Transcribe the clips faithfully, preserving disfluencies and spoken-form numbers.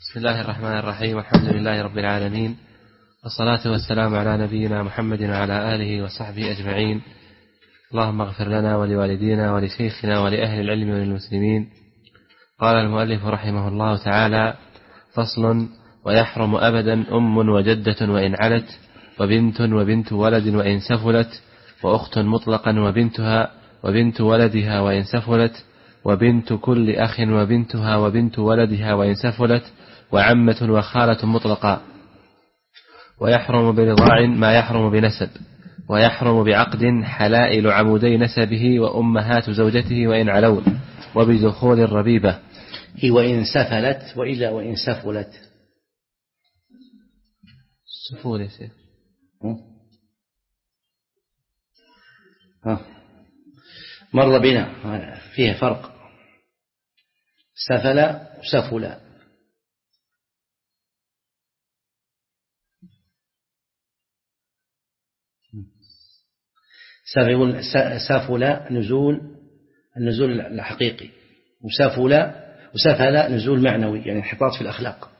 بسم الله الرحمن الرحيم، والحمد لله رب العالمين، والصلاة والسلام على نبينا محمد وعلى آله وصحبه أجمعين. اللهم اغفر لنا ولوالدينا ولشيخنا ولأهل العلم وللمسلمين. قال المؤلف رحمه الله تعالى: فصل: ويحرم أبدا أم وجدة وإن علت، وبنت وبنت ولد وإن سفلت، وأخت مطلقا وبنتها وبنت ولدها وإن سفلت، وبنت كل أخ وبنتها وبنت ولدها وإن سفلت، وعمة وخالة مطلقا. ويحرم برضاع ما يحرم بنسب، ويحرم بعقد حلائل عمودي نسبه وأمهات زوجته وإن علون، وبدخول الربيبة. وإن سفلت وإلا وإن سفلت. سفول يا شيخ. مر بنا فيها فرق، سفل وسفل. سفل نزول النزول الحقيقي، وسفل وسفل نزول معنوي، يعني انحطاط في الأخلاق.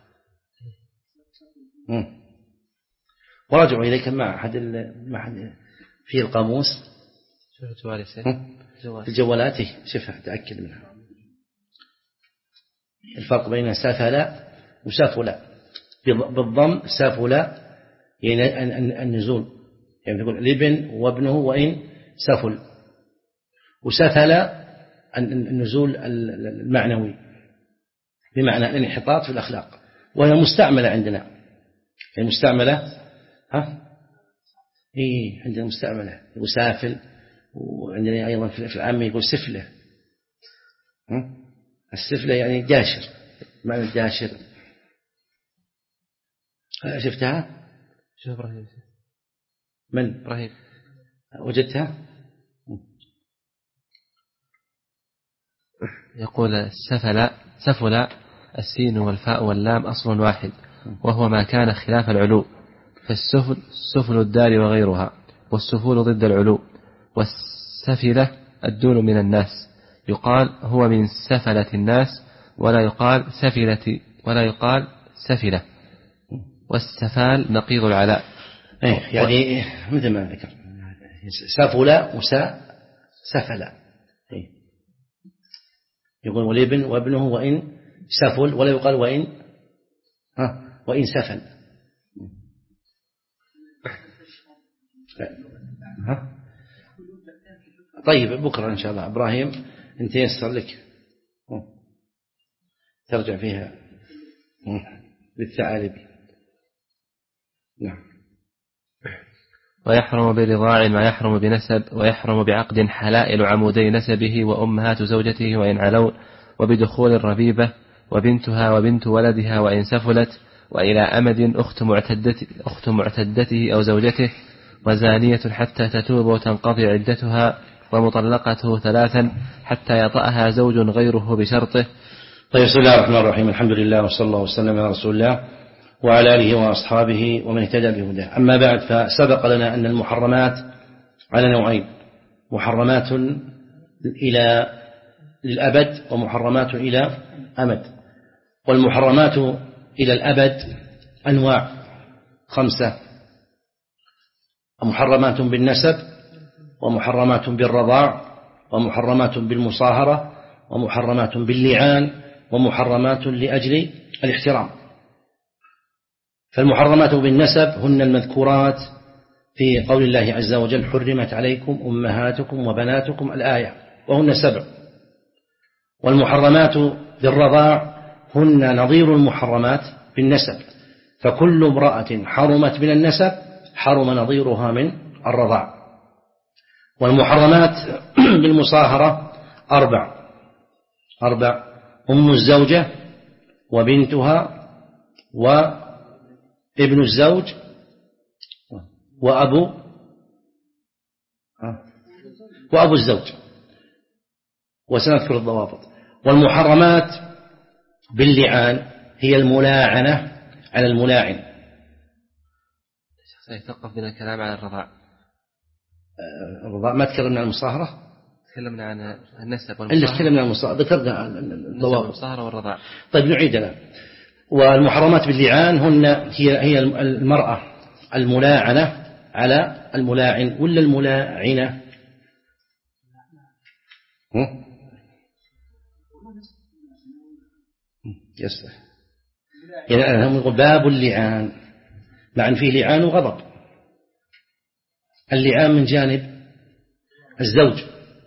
وراجعوا إليك مع أحد مع أحد في القاموس في الجوالات، شوفها تأكد منها الفرق بين سفل وسفل. بالضم سفل يعني النزول، يعني تقول الابن وابنه وإن سفل، وسفل النزول المعنوي بمعنى الانحطاط في الأخلاق، وهي مستعملة عندنا. المستعملة ها إيه عندنا مستعملة وسافل، وعندنا أيضا في العامة يقول سفلة. السفلة يعني جاشر، معنى الجاشر. شفتها؟ شوف إبراهيم. من؟ إبراهيم. وجدتها؟ يقول سفل سفل السين والفاء واللام أصل واحد، وهو ما كان خلاف العلو، فالسفل سفل الدار وغيرها، والسفول ضد العلو. والسفلة الدون من الناس، يقال هو من سفلة الناس، ولا يقال سفلة ولا يقال سفلة. والسفال نقيض العلاء، يعني مثل ما ذكر سفل وسفل. يقول والابن وابنه وإن سفل، ولا يقال وإن ها وإن سفل. ها طيب بكرة إن شاء الله إبراهيم أنت يسر لك ترجع فيها بالثعالب. نعم. ويحرم برضاع ما يحرم بنسب، ويحرم بعقد حلائل عمودي نسبه وأمهات زوجته وإن علون، وبدخول الربيبة، وبنتها وبنت ولدها وإن سفلت، وإلى أمد أخت معتدته, أخت معتدته أو زوجته، وزانية حتى تتوب وتنقضي عدتها، ومطلقته ثلاثا حتى يطأها زوج غيره بشرطه. طيب، بسم الله الرحمن الرحيم، الحمد لله وصلى الله وسلم على رسول الله وعلى آله وأصحابه ومن اهتدى بهداه. أما بعد، فسبق لنا أن المحرمات على نوعين: محرمات إلى الأبد ومحرمات إلى أمد. والمحرمات إلى الأبد أنواع خمسة: محرمات بالنسب، ومحرمات بالرضاع، ومحرمات بالمصاهرة، ومحرمات باللعان، ومحرمات لأجل الاحترام. فالمحرمات بالنسب هن المذكورات في قول الله عز وجل: حرمت عليكم أمهاتكم وبناتكم، الآية، وهن سبع. والمحرمات بالرضاع هن نظير المحرمات بالنسب، فكل امرأة حرمت من النسب حرم نظيرها من الرضاع. والمحرمات بالمصاهرة أربع أربع أم الزوجة وبنتها وابن الزوج وأبو وأبو الزوج، وسنذكر الضوابط. والمحرمات باللعان هي الملاعنة على الملاعن. سيتوقف بنا الكلام على الرضاع. الرضاع ما تكلمنا عن المصاهرة، تكلمنا عن النسب والمصاهرة. إلا تكلمنا عن المصاهرة، ذكرنا الضوابط، المصاهرة والرضاع. طيب نعيدنا. والمحرمات باللعان هن هي هي المرأة الملاعنة على الملاعن ولا الملاعنة؟ يصلح. يعني نقول باب اللعان، مع أن فيه لعان وغضب. اللعان من جانب الزوج،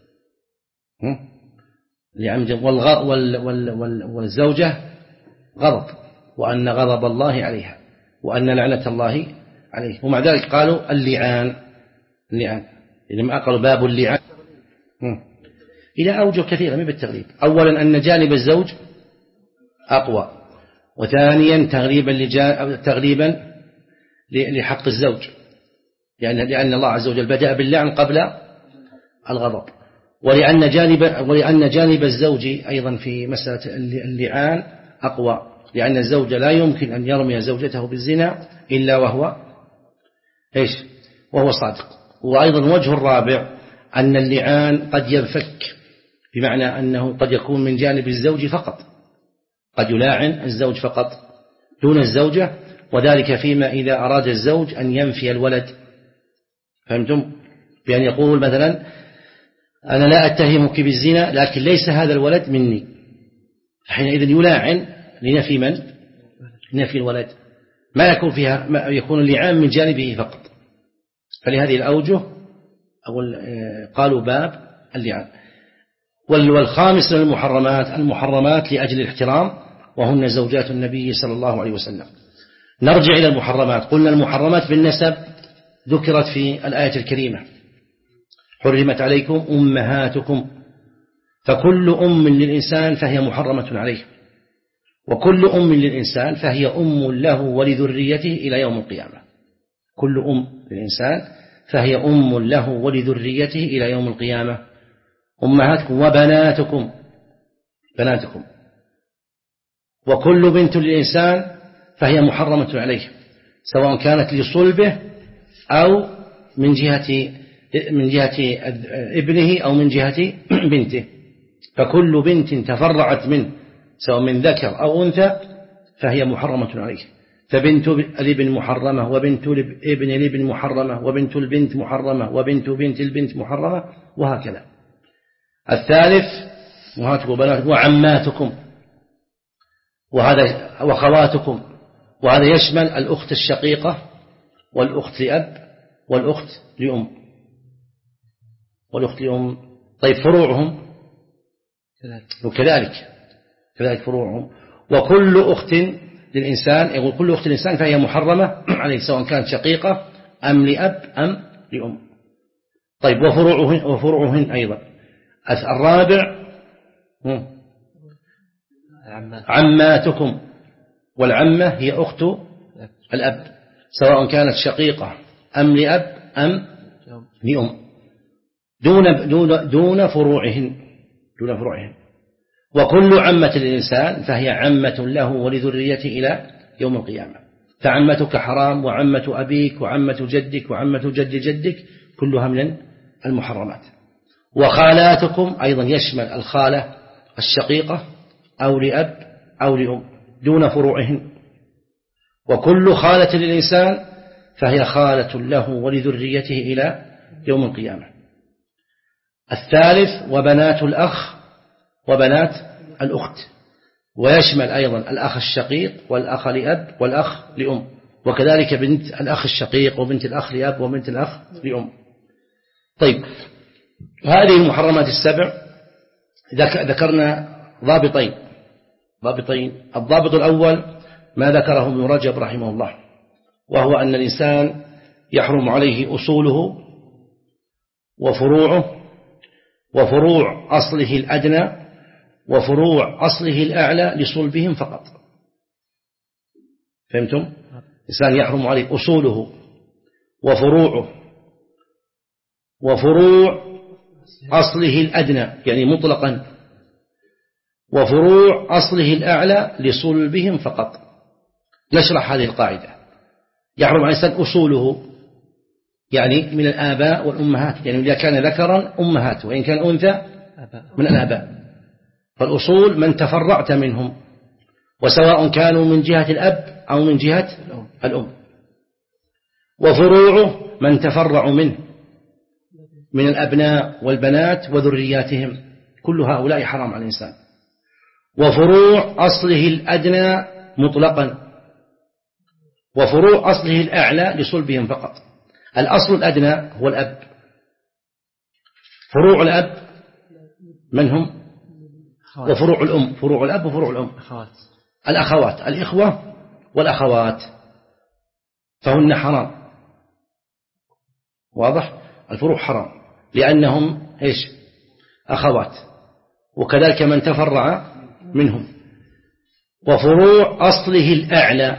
والزوجة غضب، وأن غضب الله عليها وأن لعنة الله عليه. ومع ذلك قالوا اللعان اللعان لما قالوا باب اللعان إلى أوجه كثيرة من بالتغليب. أولا أن جانب الزوج أقوى، وثانيا تغليبا تغليبا لحق الزوج، يعني لأن الله عز وجل بدأ باللعن قبل الغضب، ولأن جانب ولأن جانب الزوج أيضا في مسألة اللعان أقوى، لأن الزوج لا يمكن أن يرمي زوجته بالزنا إلا وهو إيش وهو صادق. وأيضا وجه الرابع أن اللعان قد ينفك، بمعنى أنه قد يكون من جانب الزوج فقط، قد يلاعن الزوج فقط دون الزوجة، وذلك فيما إذا أراد الزوج أن ينفي الولد، فهمتم؟ بأن يقول مثلا أنا لا أتهمك بالزنا لكن ليس هذا الولد مني، حينئذ يلاعن لنفي من؟ نفي الولد، ما يكون فيها ما يكون اللعان من جانبه فقط. فلهذه الأوجه أقول قالوا باب اللعان. والخامس من المحرمات المحرمات لأجل الاحترام، وهن زوجات النبي صلى الله عليه وسلم. نرجع إلى المحرمات. قلنا المحرمات بالنسب ذكرت في الآية الكريمة: حرمت عليكم أمهاتكم، فكل أم للإنسان فهي محرمة عليه، وكل أم للإنسان فهي أم له ولذريته إلى يوم القيامة. كل أم للإنسان فهي أم له ولذريته إلى يوم القيامة. أمهاتكم وبناتكم، بناتكم. وكل بنت للإنسان فهي محرمة عليه، سواء كانت لصلبه أو من جهة من جهة ابنه أو من جهة بنته. فكل بنت تفرعت منه سواء من ذكر أو أنثى فهي محرمة عليه. فبنت الابن محرمة، وبنت ابن الابن محرمة، وبنت البنت محرمة، وبنت بنت البنت محرمة، وهكذا. الثالث وهاتكم بناتكم وعماتكم، وهذا وخواتكم، وهذا يشمل الأخت الشقيقة والأخت لأب والأخت لأم والأخت لأم. طيب فروعهم وكذلك كذلك فروعهم. وكل أخت للإنسان، يقول كل أخت للإنسان فهي محرمة عليه، سواء كانت شقيقة أم لأب أم لأم. طيب وفروعهن وفروعهن أيضا. الرابع عماتكم، والعمة هي أخت الأب سواء كانت شقيقة أم لأب أم لأم، دون دون دون فروعهن دون فروعهن. وكل عمة للإنسان فهي عمة له ولذريته إلى يوم القيامة. فعمتك حرام، وعمة أبيك، وعمة جدك، وعمة جد جدك، كلها من المحرمات. وخالاتكم أيضا يشمل الخالة الشقيقة أو لأب أو لأم دون فروعهن. وكل خالة للإنسان فهي خالة له ولذريته إلى يوم القيامة. الثالث وبنات الأخ وبنات الأخت، ويشمل أيضا الأخ الشقيق والأخ لأب والأخ لأم، وكذلك بنت الأخ الشقيق وبنت الأخ لأب وبنت الأخ لأم. طيب هذه المحرمات السبع ذكرنا ضابطين ضابطين الضابط الأول ما ذكره ابن رجب رحمه الله، وهو أن الإنسان يحرم عليه أصوله وفروعه، وفروع أصله الأدنى وفروع أصله الأعلى لصلبهم فقط. فهمتم؟ الإنسان يحرم عليه أصوله وفروعه وفروع أصله الأدنى يعني مطلقا، وفروع أصله الأعلى لصلبهم فقط. نشرح هذه القاعدة. يحرم على الإنسان أصوله يعني من الآباء والأمهات، يعني إذا كان ذكرا أمهات، وإن كان أنثى من الآباء. فالأصول من تفرعت منهم، وسواء كانوا من جهة الأب أو من جهة الأم. وفروعه من تفرع منه من الأبناء والبنات وذرياتهم، كل هؤلاء حرام على الإنسان. وفروع أصله الأدنى مطلقا، وفروع أصله الأعلى لصلبهم فقط. الأصل الأدنى هو الأب. فروع الأب من هم؟ وفروع الأم. فروع الأب وفروع الأم الأخوات، الإخوة والأخوات، فهن حرام. واضح؟ الفروع حرام لأنهم إيش؟ أخوات، وكذلك من تفرع منهم. وفروع أصله الأعلى،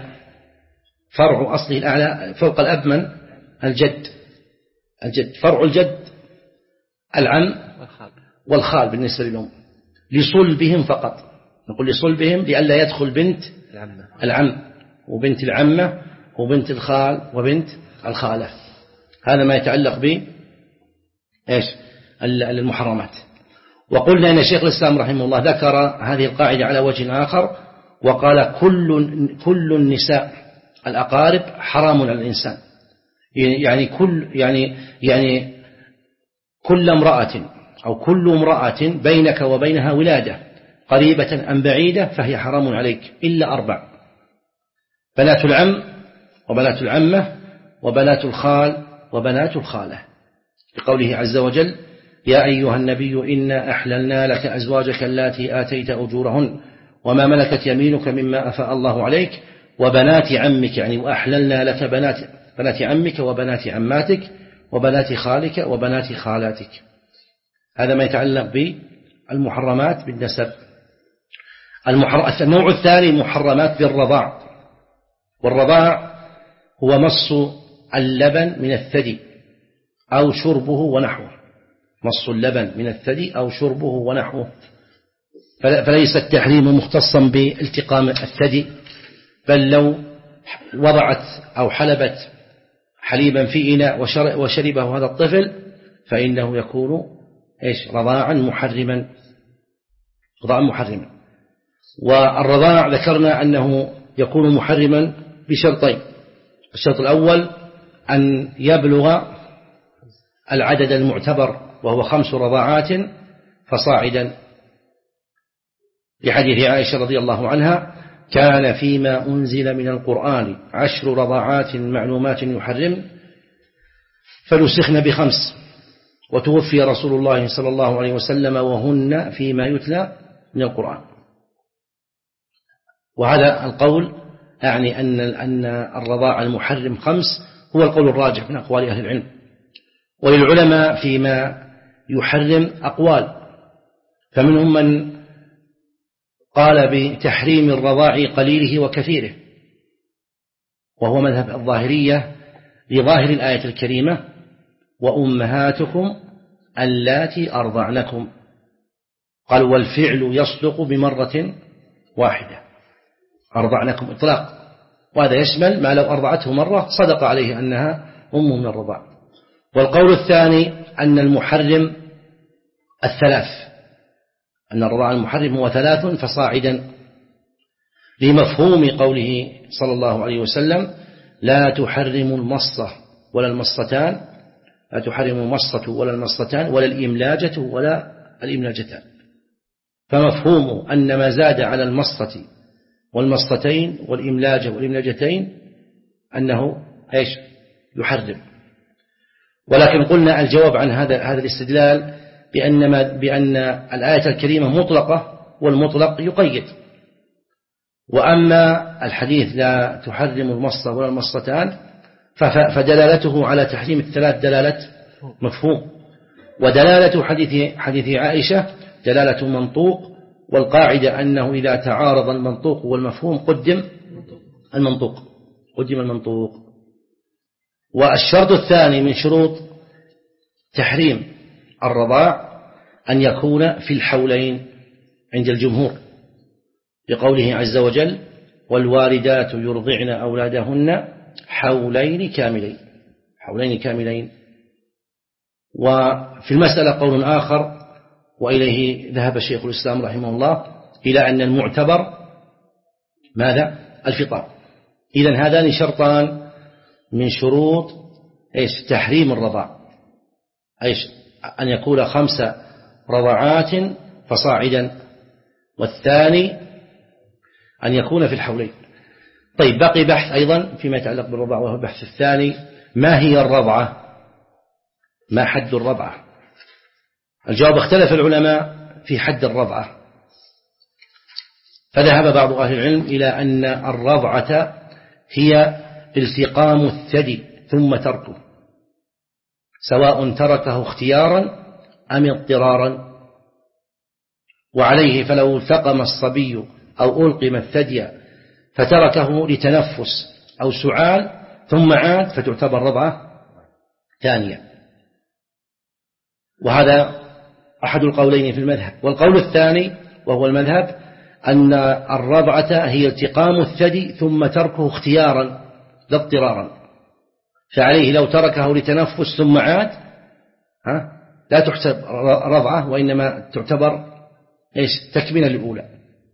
فرع أصله الأعلى فوق الأب من؟ الجد. الجد فرع الجد العم والخال بالنسبة لهم، لصلبهم فقط. نقول لصلبهم لئلا يدخل بنت العم وبنت العمة وبنت الخال وبنت الخالة. هذا ما يتعلق ب إيش؟ المحرمات. وقلنا أن شيخ الإسلام رحمه الله ذكر هذه القاعدة على وجه آخر، وقال كل كل النساء الأقارب حرام على الإنسان. يعني كل يعني يعني كل امرأة أو كل امرأة بينك وبينها ولادة قريبة أم بعيدة فهي حرام عليك إلا أربع: بنات العم وبنات العمة وبنات الخال وبنات الخالة، لقوله عز وجل: يا أيها النبي إنا أحللنا لك أزواجك اللاتي آتيت أجورهن وما ملكت يمينك مما أفاء الله عليك وبنات عمك، يعني وأحللنا لك بنات بنات عمك وبنات عماتك وبنات خالك وبنات خالاتك. هذا ما يتعلق بالمحرمات بالنسب. النوع الثاني محرمات بالرضاع، والرضاع هو مص اللبن من الثدي أو شربه ونحوه. مص اللبن من الثدي أو شربه ونحوه، فليس التحريم مختصا بالتقام الثدي، بل لو وضعت أو حلبت حليبا في إناء وشربه هذا الطفل فإنه يكون إيش؟ رضاعا محرما. رضاعا محرما. والرضاع ذكرنا أنه يكون محرما بشرطين: الشرط الأول أن يبلغ العدد المعتبر وهو خمس رضاعات فصاعدا، لحديث عائشة رضي الله عنها: كان فيما أنزل من القرآن عشر رضاعات معلومات يحرم فنسخن بخمس، وتوفي رسول الله صلى الله عليه وسلم وهن فيما يتلى من القرآن. وهذا القول يعني أن أن الرضاع المحرم خمس هو القول الراجح من أقوال أهل العلم. وللعلماء فيما يحرم أقوال، فمنهم من قال بتحريم الرضاع قليله وكثيره، وهو مذهب الظاهرية لظاهر الآية الكريمة: وأمهاتكم اللاتي أرضعنكم. قال: والفعل يصدق بمرة واحدة، أرضعنكم إطلاق، وهذا يشمل ما لو أرضعته مرة صدق عليه أنها أم من الرضاع. والقول الثاني أن المحرم الثلاث، أن الرضاع المحرم هو ثلاث فصاعدا، لمفهوم قوله صلى الله عليه وسلم: لا تحرم المصة ولا المصتان، لا تحرم المصة ولا المصتان ولا الإملاجة ولا الإملاجتان. فمفهوم أن ما زاد على المصة والمصتين والإملاجة والإملاجتين أنه إيش؟ يحرم. ولكن قلنا الجواب عن هذا هذا الاستدلال بأن ما بأن الآية الكريمة مطلقة، والمطلق يقيد. وأما الحديث لا تحرم المصة ولا المصتان فدلالته على تحريم الثلاث دلالة مفهوم، ودلالة حديث حديث عائشة دلالة منطوق. والقاعدة أنه إذا تعارض المنطوق والمفهوم قدم المنطوق قدم المنطوق. والشرط الثاني من شروط تحريم الرضاع أن يكون في الحولين عند الجمهور، لقوله عز وجل: والوالدات يرضعن أولادهن حولين كاملين. حولين كاملين. وفي المسألة قول آخر، وإليه ذهب شيخ الإسلام رحمه الله، إلى أن المعتبر ماذا؟ الفطام. إذن هذان شرطان من شروط إيش؟ تحريم الرضاع، إيش؟ أن يكون خمس رضعات فصاعدا، والثاني أن يكون في الحولين. طيب بقي بحث أيضا فيما يتعلق بالرضاع، وهو البحث الثاني: ما هي الرضعة؟ ما حد الرضعة؟ الجواب: اختلف العلماء في حد الرضعة، فذهب بعض أهل العلم إلى أن الرضعة هي التقام الثدي ثم تركه، سواء تركه اختيارا أم اضطرارا، وعليه فلو التقم الصبي أو ألقم الثدي فتركه لتنفس أو سعال ثم عاد فتعتبر رضعة ثانية. وهذا أحد القولين في المذهب. والقول الثاني وهو المذهب أن الرضعة هي التقام الثدي ثم تركه اختيارا لا اضطرارا، فعليه لو تركه لتنفس ثم عاد ها لا تحسب رضعة، وإنما تعتبر إيش؟ تكملة الأولى.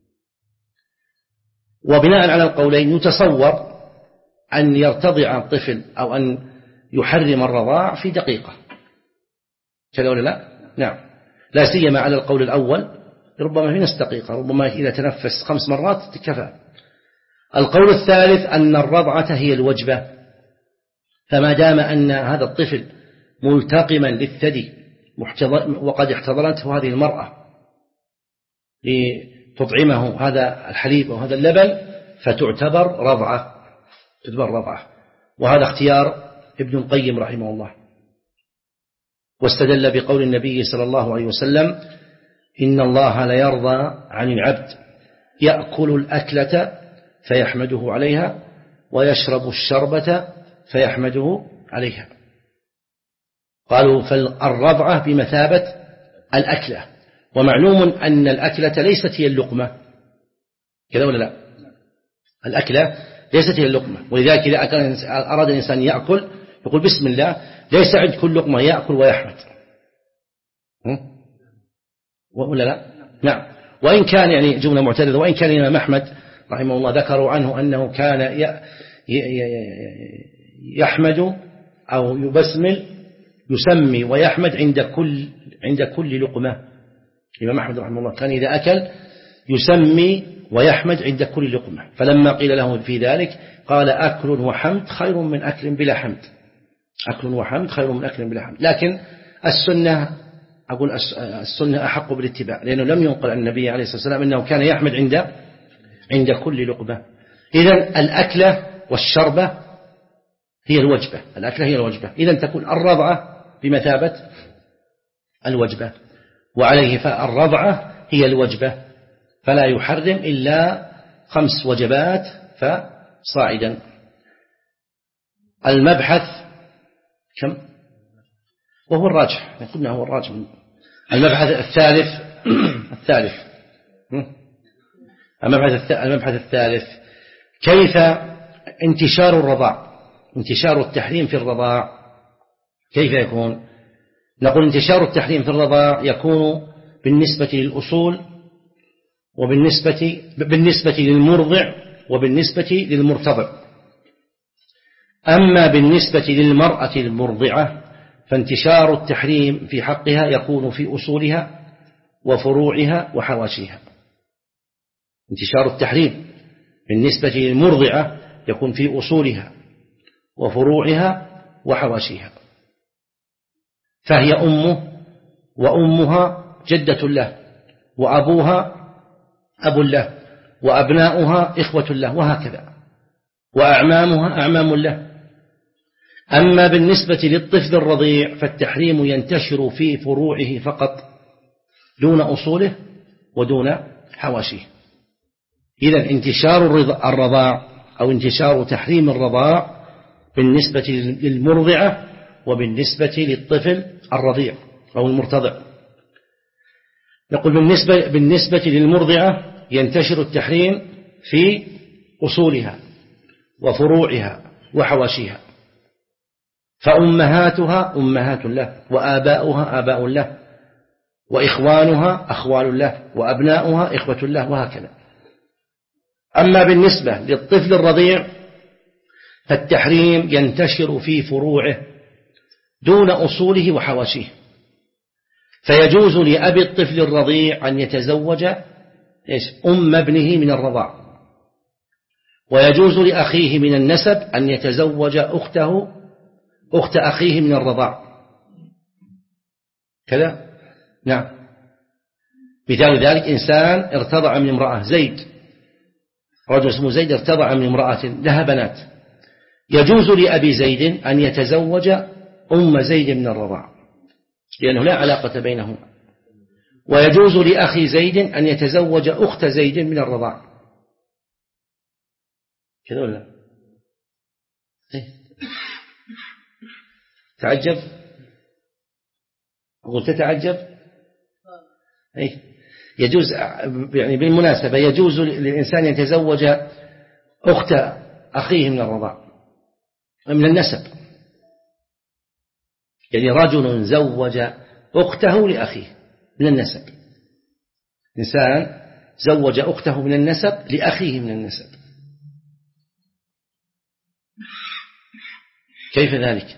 وبناء على القولين يتصور أن يرتضع الطفل أو أن يحرم الرضاع في دقيقة، كذا ولا لا؟ نعم، لا سيما على القول الأول، ربما في نصف دقيقة، ربما إذا تنفس خمس مرات كفى. القول الثالث أن الرضعة هي الوجبة، فما دام أن هذا الطفل ملتقما للثدي وقد احتضنته هذه المرأة لتطعمه هذا الحليب أو هذا اللبن فتعتبر رضعة، تعتبر رضعة. وهذا اختيار ابن القيم رحمه الله، واستدل بقول النبي صلى الله عليه وسلم: إن الله لا يرضى عن العبد يأكل الأكلة فيحمده عليها ويشرب الشربة فيحمده عليها. قالوا فالرضعة بمثابة الأكلة، ومعلوم أن الأكلة ليست هي اللقمة، كذا ولا لا؟ الأكلة ليست هي اللقمة، ولذلك إذا أراد الإنسان يأكل يقول بسم الله، ليس عند كل لقمة يأكل ويحمد، ولا لا؟ نعم. وإن كان يعني جملة معترضة، وإن كان الإمام أحمد رحمه الله ذكروا عنه أنه كان يحمد أو يبسمل يسمي ويحمد عند كل عند كل لقمة. الإمام أحمد رحمه الله كان إذا أكل يسمي ويحمد عند كل لقمة، فلما قيل له في ذلك قال: أكل وحمد خير من أكل بلا حمد، أكل وحمد خير من أكل بلا حمد. لكن السنة أقول السنة أحق بالاتباع، لأنه لم ينقل عن النبي عليه الصلاة والسلام أنه كان يحمد عند عند كل لقمة. إذن الأكلة والشربة هي الوجبة، الأكلة هي الوجبة، إذن تكون الرضعة بمثابة الوجبة، وعليه فالرضعة هي الوجبة، فلا يحرم إلا خمس وجبات فصاعدا. المبحث كم؟ وهو الراجح، قلنا هو الراجح. المبحث الثالث الثالث المبحث المبحث الثالث كيف انتشار الرضاع، انتشار التحريم في الرضاع كيف يكون؟ نقول انتشار التحريم في الرضاع يكون بالنسبة للأصول، وبالنسبة بالنسبة للمرضع، وبالنسبة للمرتضع. أما بالنسبة للمرأة المرضعة فانتشار التحريم في حقها يكون في أصولها وفروعها وحواشيها. انتشار التحريم بالنسبة للمرضعة يكون في أصولها وفروعها وحواشيها، فهي أمه وأمها جدة له، وأبوها أب له، وأبناؤها إخوة له، وهكذا، وأعمامها أعمام له. أما بالنسبة للطفل الرضيع فالتحريم ينتشر في فروعه فقط دون أصوله ودون حواشيه. إذن انتشار الرضاع أو انتشار تحريم الرضاع بالنسبة للمرضعة وبالنسبة للطفل الرضيع أو المرتضع. نقول بالنسبة, بالنسبة للمرضعة ينتشر التحريم في أصولها وفروعها وحواشيها، فأمهاتها أمهات له، وآباؤها آباء له، وإخوانها أخوال له، وأبناؤها إخوة له، وهكذا. أما بالنسبة للطفل الرضيع فالتحريم ينتشر في فروعه دون أصوله وحواشيه، فيجوز لأبي الطفل الرضيع أن يتزوج إيش؟ أم ابنه من الرضاع، ويجوز لأخيه من النسب أن يتزوج أخته أخت أخيه من الرضاع كذا. نعم. مثال ذلك إنسان ارتضع من امرأة، زيد، رجل اسمه زيد ارتضع من امرأة لها بنات، يجوز لأبي زيد أن يتزوج أم زيد من الرضاع لأنه لا علاقة بينهما، ويجوز لأخي زيد أن يتزوج أخت زيد من الرضاع كذا ولا إيه؟ تعجب؟ قلت تتعجب؟ إيه؟ يجوز يعني بالمناسبة يجوز للإنسان يتزوج أخت أخيه من الرضاع من النسب، يعني رجل زوج أخته لأخيه من النسب، إنسان زوج أخته من النسب لأخيه من النسب، كيف ذلك؟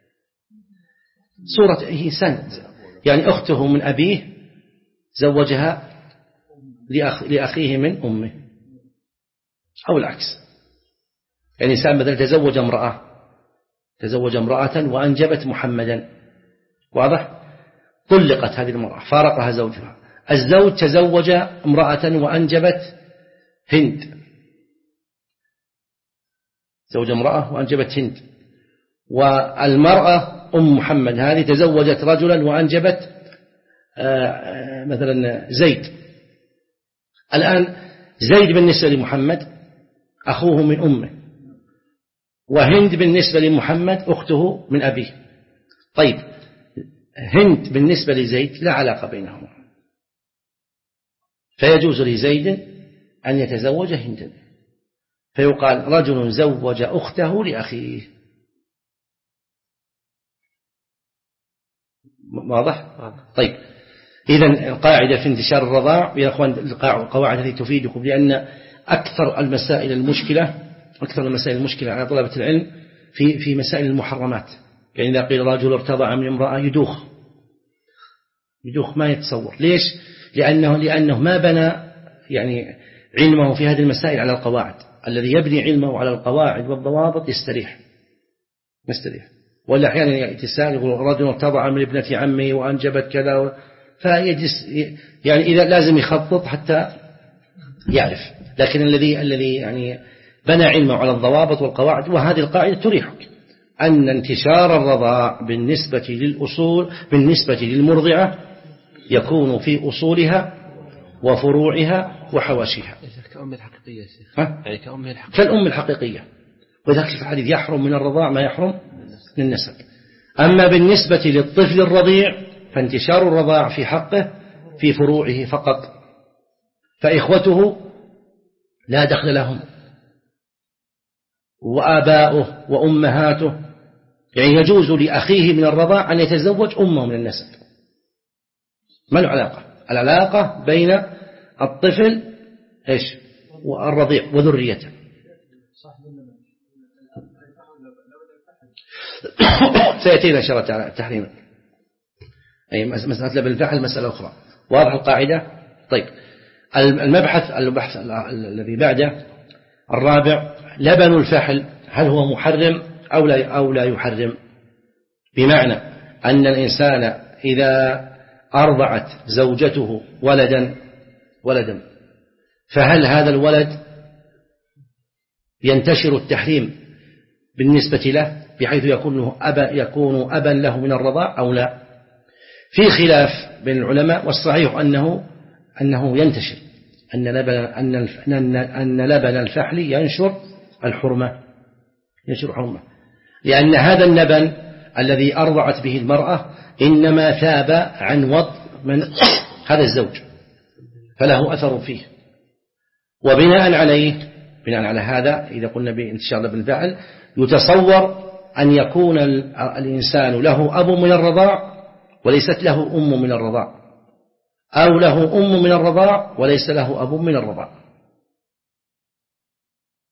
صورة إنسان يعني أخته من أبيه زوجها لأخ لأخيه من أمه، أو العكس، يعني إنسان مثلا تزوج امرأة تزوج امرأة وأنجبت محمدا، واضح؟ طلقت هذه المرأة فارقها زوجها، الزوج تزوج امرأة وأنجبت هند، زوج امرأة وأنجبت هند، والمرأة أم محمد هذه تزوجت رجلا وأنجبت مثلا زيد. الآن زيد بالنسبة لمحمد أخوه من أمه، وهند بالنسبة لمحمد أخته من أبيه. طيب هند بالنسبة لزيد لا علاقة بينهما، فيجوز لزيد أن يتزوج هندا، فيقال رجل زوج أخته لأخيه. واضح؟ طيب إذن القاعدة في انتشار الرضاع يا أخوان، القواعد التي تفيدكم، لأن أكثر المسائل المشكلة أكثر المسائل المشكلة على طلبة العلم في في مسائل المحرمات. يعني إذا قيل رجل ارتضع من امرأة يدوخ يدوخ ما يتصور. ليش؟ لأنه لأنه ما بنى يعني علمه في هذه المسائل على القواعد. الذي يبني علمه على القواعد والضوابط يستريح يستريح ولا أحيانا يتساءل يقول رجل ارتضع من ابنة عمه وأنجبت كذا، فيجلس يعني إذا لازم يخطط حتى يعرف. لكن الذي الذي يعني بنى علمه على الضوابط والقواعد، وهذه القاعدة تريحك أن انتشار الرضاع بالنسبة للأصول بالنسبة للمرضعة يكون في أصولها وفروعها وحواشيها كأم الحقيقية شيخ. يعني كأم الحقيقية كالأم الحقيقية. وذلك في الحديث يحرم من الرضاع ما يحرم من النسب. أما بالنسبة للطفل الرضيع فانتشار الرضاع في حقه في فروعه فقط، فإخوته لا دخل لهم، وآباؤه وأمهاته، يعني يجوز لأخيه من الرضاع أن يتزوج أمه من النسب. ما العلاقة؟ العلاقة بين الطفل إيش والرضيع وذريته. سيأتينا إن شاء الله تعالى تحريما، أي مسألة لبن الفحل مسألة أخرى. واضح القاعدة؟ طيب المبحث البحث الذي بعده الرابع، لبن الفحل هل هو محرم أو لا أو لا يحرم؟ بمعنى أن الإنسان إذا أرضعت زوجته ولدا ولدا فهل هذا الولد ينتشر التحريم بالنسبة له بحيث يكون له أبا يكون أبا له من الرضاع أو لا؟ في خلاف بين العلماء، والصحيح أنه أنه ينتشر، أن لبن أن أن لبن الفحل ينشر الحرمة ينشر حرمة، لأن هذا اللبن الذي أرضعت به المرأة إنما ثاب عن وضع من هذا الزوج، فله أثر فيه. وبناء عليه بناء على هذا إذا قلنا بانتشار لبن الفحل يتصور أن يكون الإنسان له أب من الرضاع وليست له أم من الرضاع، أو له أم من الرضاع وليس له أب من الرضاع.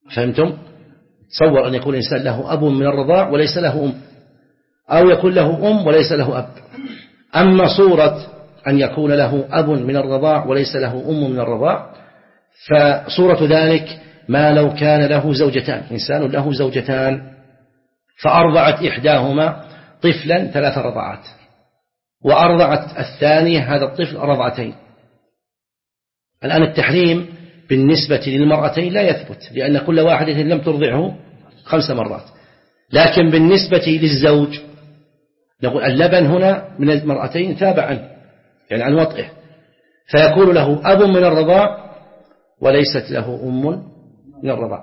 فهمتم؟ تصور أن يكون الإنسان له أب من الرضاع وليس له أم، أو يكون له أم وليس له أب. أما صورة أن يكون له أب من الرضاع وليس له أم من الرضاع، فصورة ذلك ما لو كان له زوجتان، إنسان له زوجتان فأرضعت إحداهما طفلا ثلاث رضعات، وأرضعت الثانية هذا الطفل رضعتين. الآن التحريم بالنسبة للمرأتين لا يثبت، لأن كل واحدة لم ترضعه خمس مرات. لكن بالنسبة للزوج نقول اللبن هنا من المرأتين ثاب عنه، يعني عن وطئه، فيكون له أب من الرضاع وليست له أم من الرضاع.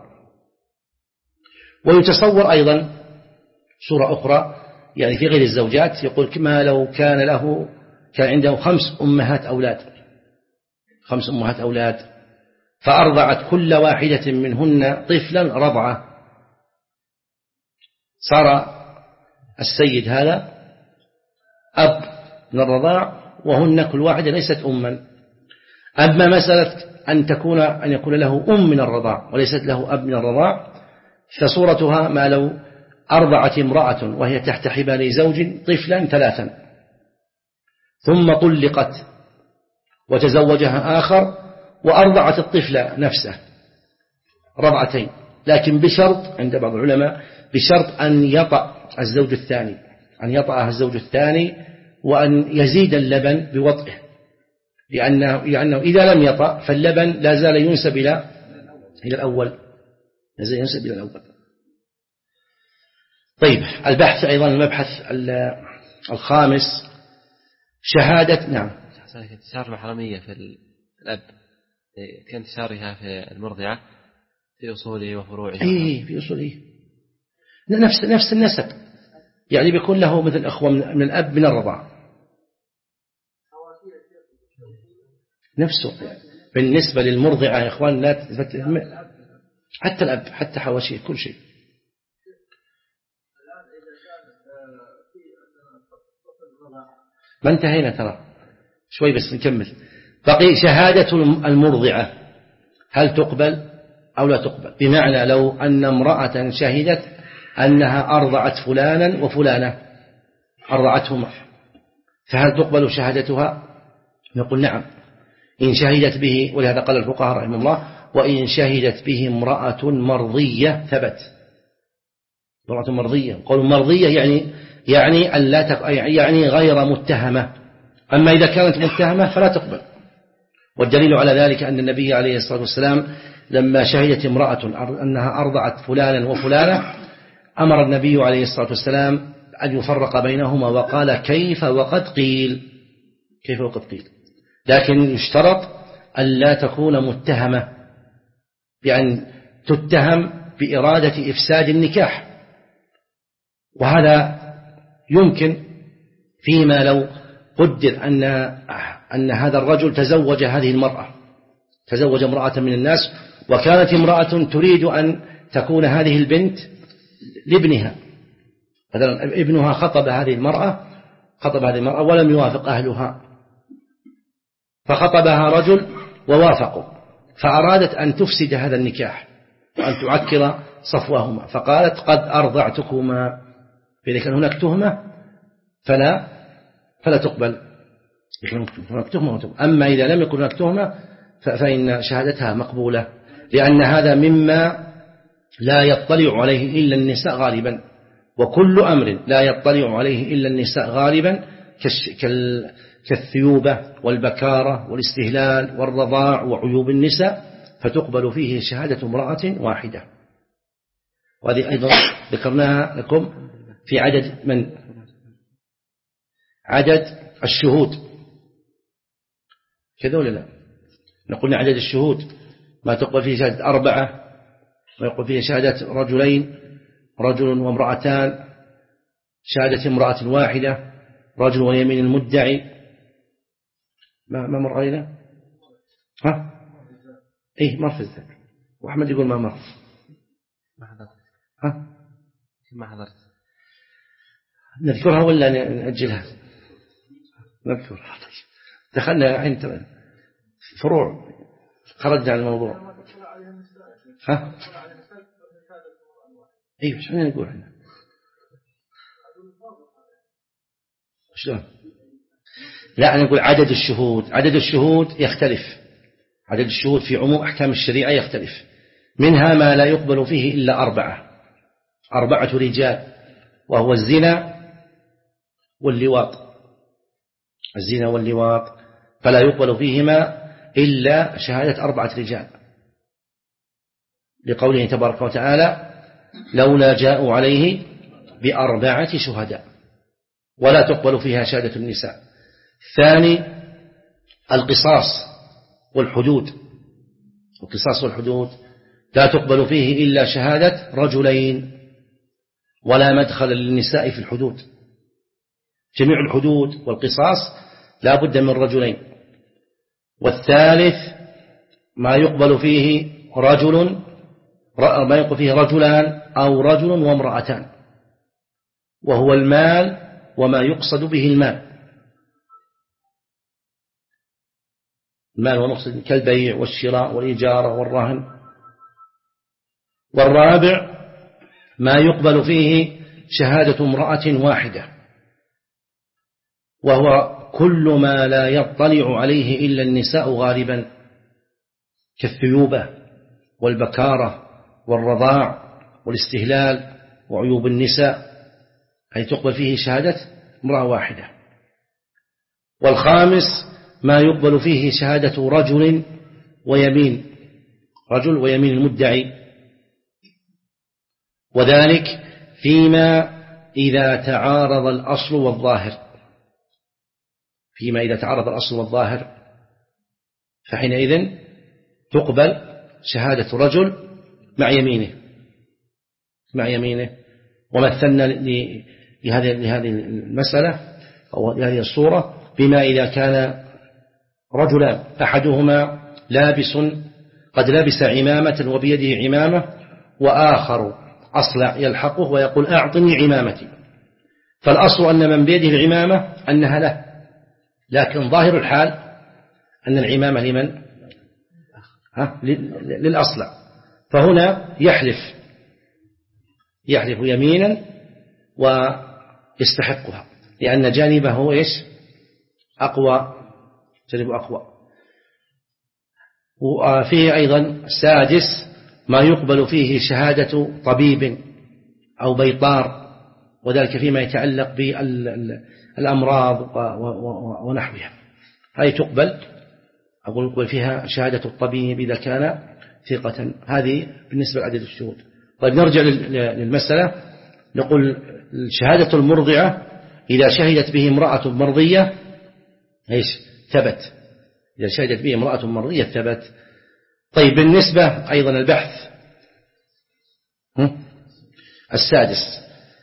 ويتصور أيضا صورة أخرى يعني في غير الزوجات، يقول كما لو كان له كان عنده خمس أمهات أولاد، خمس أمهات أولاد فأرضعت كل واحدة منهن طفلا رضعة، صار السيد هذا أب من الرضاع وهن كل واحدة ليست أما. أما مسألة أن تكون أن يكون له أم من الرضاع وليست له أب من الرضاع، فصورتها ما لو أرضعت امرأة وهي تحت حبال زوج طفلا ثلاثا ثم طلقت وتزوجها آخر وأرضعت الطفل نفسه رضعتين، لكن بشرط عند بعض العلماء بشرط أن يطأ الزوج الثاني، أن يطأها الزوج الثاني وأن يزيد اللبن بوطئه، لأنه, لأنه إذا لم يطأ فاللبن لا زال ينسب إلى إلى الأول، لا زال ينسب إلى الأول. طيب البحث أيضا المبحث الخامس شهادة. نعم. انتشار المحرمية في الأب كانتشارها في المرضعة في أصوله وفروعه. إيه في أصوله نفس نفس النسب، يعني بيكون له مثل أخوة من الأب من الرضاعة نفسه. بالنسبة للمرضعة يا إخوان لا حتى الأب حتى حواشيه كل شيء. ما انتهينا ترى شوي بس نكمل. بقي شهادة المرضعة هل تقبل أو لا تقبل؟ بمعنى لو أن امرأة شهدت أنها أرضعت فلانا وفلانة أرضعتهما، فهل تقبل شهادتها؟ نقول نعم إن شهدت به، ولهذا قال الفقهاء رحمه الله وإن شهدت به امرأة مرضية ثبت. امرأة مرضية، قالوا مرضية يعني يعني أن لا تق... يعني غير متهمة، أما إذا كانت متهمة فلا تقبل. والدليل على ذلك أن النبي عليه الصلاة والسلام لما شهدت امرأة أنها أرضعت فلانا وفلانة أمر النبي عليه الصلاة والسلام أن يفرق بينهما وقال كيف وقد قيل، كيف وقد قيل، لكن يشترط أن لا تكون متهمة، بأن تتهم بإرادة إفساد النكاح، وهذا يمكن فيما لو قدر أن أن هذا الرجل تزوج هذه المرأة، تزوج امرأة من الناس، وكانت امرأة تريد أن تكون هذه البنت لابنها، مثلا ابنها خطب هذه المرأة خطب هذه المرأة ولم يوافق أهلها، فخطبها رجل ووافقوا، فأرادت أن تفسد هذا النكاح وأن تعكر صفوهما، فقالت قد أرضعتكما، فإذا كان هناك تهمة فلا فلا تقبل. هناك تهمة. أما إذا لم يكن هناك تهمة فإن شهادتها مقبولة، لأن هذا مما لا يطلع عليه إلا النساء غالبا، وكل أمر لا يطلع عليه إلا النساء غالبا كالثيوبة والبكارة والاستهلال والرضاع وعيوب النساء فتقبل فيه شهادة امرأة واحدة. وهذه أيضا ذكرناها لكم في عدد من عدد الشهود كذا ولا لا؟ نقول عدد الشهود ما تقبل فيه شهادة أربعة، ويقول فيه شهادة رجلين، رجل وامرأتان، شهادة امرأة واحدة، رجل ويمين المدعي. ما ما مر علينا؟ ها؟ إيه مر في الذكر، وأحمد يقول ما مر. ما حضرت. ها؟ ما حضرت. نذكرها ولا نأجلها؟ نذكرها. دخلنا عند فروع، خرجنا عن الموضوع. ها ايوه شو نقول احنا شلون؟ لا أنا نقول عدد الشهود عدد الشهود يختلف. عدد الشهود في عموم أحكام الشريعة يختلف، منها ما لا يقبل فيه إلا أربعة أربعة رجال، وهو الزنا واللواط. الزنا واللواط فلا يقبل فيهما إلا شهادة أربعة رجال، لقوله تبارك وتعالى لولا جاءوا عليه بأربعة شهداء، ولا تقبل فيها شهادة النساء. ثاني القصاص والحدود. القصاص والحدود لا تقبل فيه إلا شهادة رجلين، ولا مدخل للنساء في الحدود. جميع الحدود والقصاص لا بد من رجلين. والثالث ما يقبل فيه رجل ما يقبل فيه رجلان أو رجل وامرأتان، وهو المال وما يقصد به المال. المال ونقصد كالبيع والشراء والإجارة والرهن. والرابع ما يقبل فيه شهادة امرأة واحدة، وهو كل ما لا يطلع عليه إلا النساء غالبا، كالثيوبة والبكارة والرضاع والاستهلال وعيوب النساء، أي تقبل فيه شهادة امرأة واحدة. والخامس ما يقبل فيه شهادة رجل ويمين رجل ويمين المدعي، وذلك فيما إذا تعارض الأصل والظاهر. فيما إذا تعارض الأصل والظاهر فحينئذ تقبل شهادة رجل مع يمينه مع يمينه. ومثلنا لهذه لهذه المسألة أو لهذه الصورة بما إذا كان رجلان أحدهما لابس قد لبس عمامة وبيده عمامة، وآخر أصلع يلحقه ويقول أعطني عمامتي، فالأصل أن من بيده العمامة أنها له، لكن ظاهر الحال أن العمامة لمن؟ ها؟ للأصلع. فهنا يحلف يحلف يمينا ويستحقها، لأن جانبه إيش؟ أقوى جانب أقوى. وفيه أيضا السادس ما يقبل فيه شهادة طبيب أو بيطار، وذلك فيما يتعلق بالأمراض ونحوها، هذه تقبل أقول يقبل فيها شهادة الطبيب إذا كان ثقة. هذه بالنسبة لعدد الشهود. طيب نرجع للمسألة، نقول شهادة المرضعة إذا شهدت به امرأة مرضية إيش ثبت، إذا شهدت به امرأة مرضية ثبت. طيب بالنسبة أيضا البحث السادس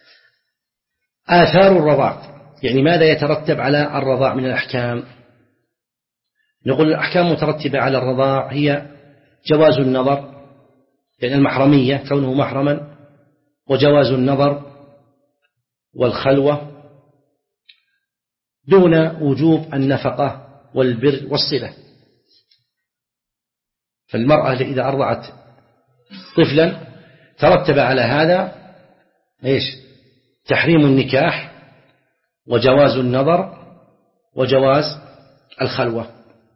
آثار الرضاع، يعني ماذا يترتب على الرضاع من الأحكام. نقول الأحكام مترتبة على الرضاع هي جواز النظر، يعني المحرمية كونه محرما، وجواز النظر والخلوة دون وجوب النفقة والبر والصلة. فالمرأة إذا أرضعت طفلا ترتب على هذا إيش؟ تحريم النكاح وجواز النظر وجواز الخلوة.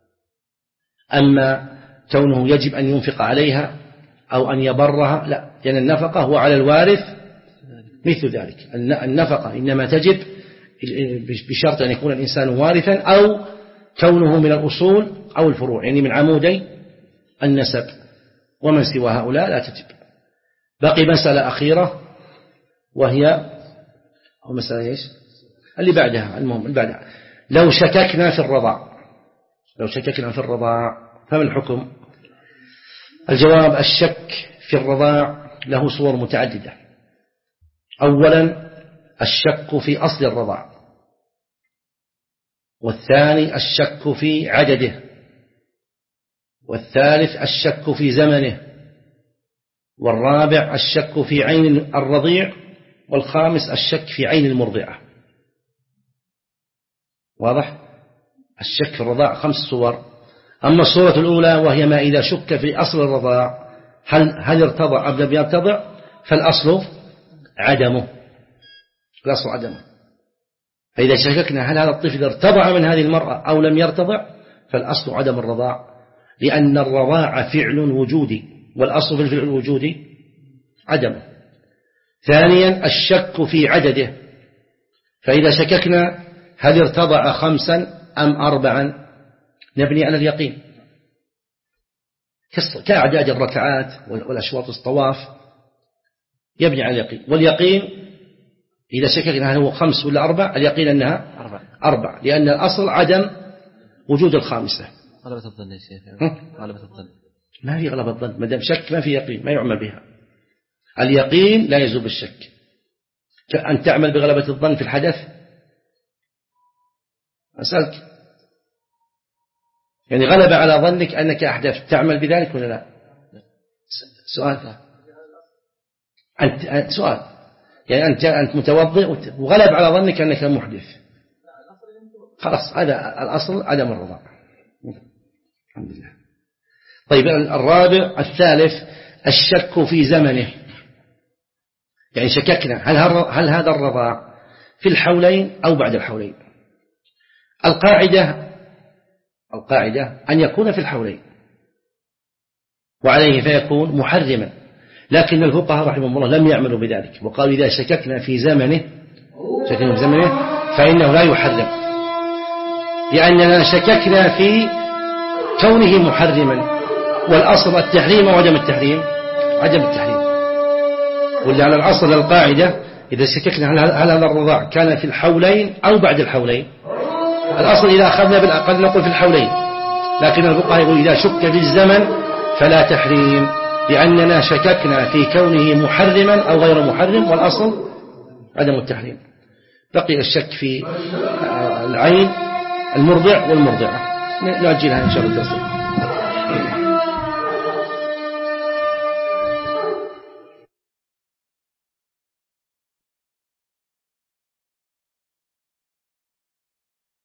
أما كونه يجب أن ينفق عليها أو أن يبرها لا، لأن النفقة هو على الوارث مثل ذلك. النفقة إنما تجب بشرط أن يكون الإنسان وارثا أو كونه من الأصول أو الفروع، يعني من عمودي النسب، ومن سوى هؤلاء لا تجب. بقي مسألة أخيرة وهي أو مسألة إيش اللي بعدها، المهم اللي بعدها لو شككنا في الرضاع لو شككنا في الرضاع فما الحكم؟ الجواب الشك في الرضاع له صور متعددة. أولا الشك في أصل الرضاع، والثاني الشك في عدده، والثالث الشك في زمنه، والرابع الشك في عين الرضيع، والخامس الشك في عين المرضعة. واضح؟ الشك في الرضاع خمس صور. أما الصورة الأولى وهي ما إذا شك في أصل الرضاع هل هل ارتضع أم لم يرتضع فالأصل عدمه، الأصل عدمه. فإذا شككنا هل هذا الطفل ارتضع من هذه المرأة أو لم يرتضع فالأصل عدم الرضاع، لأن الرضاع فعل وجودي والأصل في الفعل الوجودي عدمه. ثانيا الشك في عدده، فإذا شككنا هل ارتضع خمسا أم أربعا نبني على اليقين كأعداد الركعات والأشواط الطواف يبني على اليقين. واليقين إذا شككنا هل هو خمس ولا أربع اليقين أنها أربع, أربع لأن الأصل عدم وجود الخامسة. غلبة الظن يا شيخ، غلبة الظن ما في غلبة الظن، ما دام شك ما في يقين ما يعمل بها. اليقين لا يزول بالشك. أن تعمل بغلبة الظن في الحدث أسألك يعني غلب على ظنك أنك أحدث تعمل بذلك ولا لا؟ سؤال أنت سؤال يعني أنت أنت متوضئ وغلب على ظنك أنك محدث خلاص هذا الأصل عدم الرضاع. الحمد لله. طيب الرابع الثالث الشك في زمنه، يعني شككنا هل هل هذا الرضاع في الحولين أو بعد الحولين. القاعدة القاعدة أن يكون في الحولين وعليه فيكون محرما، لكن الفقهاء رحمهم الله لم يعملوا بذلك وقالوا إذا شككنا في زمنه شككنا في زمنه فإنه لا يحرم، لأننا شككنا في كونه محرما والأصل التحريم وعدم التحريم عدم التحريم. واللي على الأصل القاعدة إذا شككنا هل هذا الرضاع كان في الحولين أو بعد الحولين، الأصل إذا أخذنا بالأقل نقول في الحولين، لكن الفقهاء يقول إذا شك في الزمن فلا تحريم لأننا شككنا في كونه محرما أو غير محرم والأصل عدم التحريم. بقي الشك في العين المرضع والمرضعة نأجلها إن شاء الله.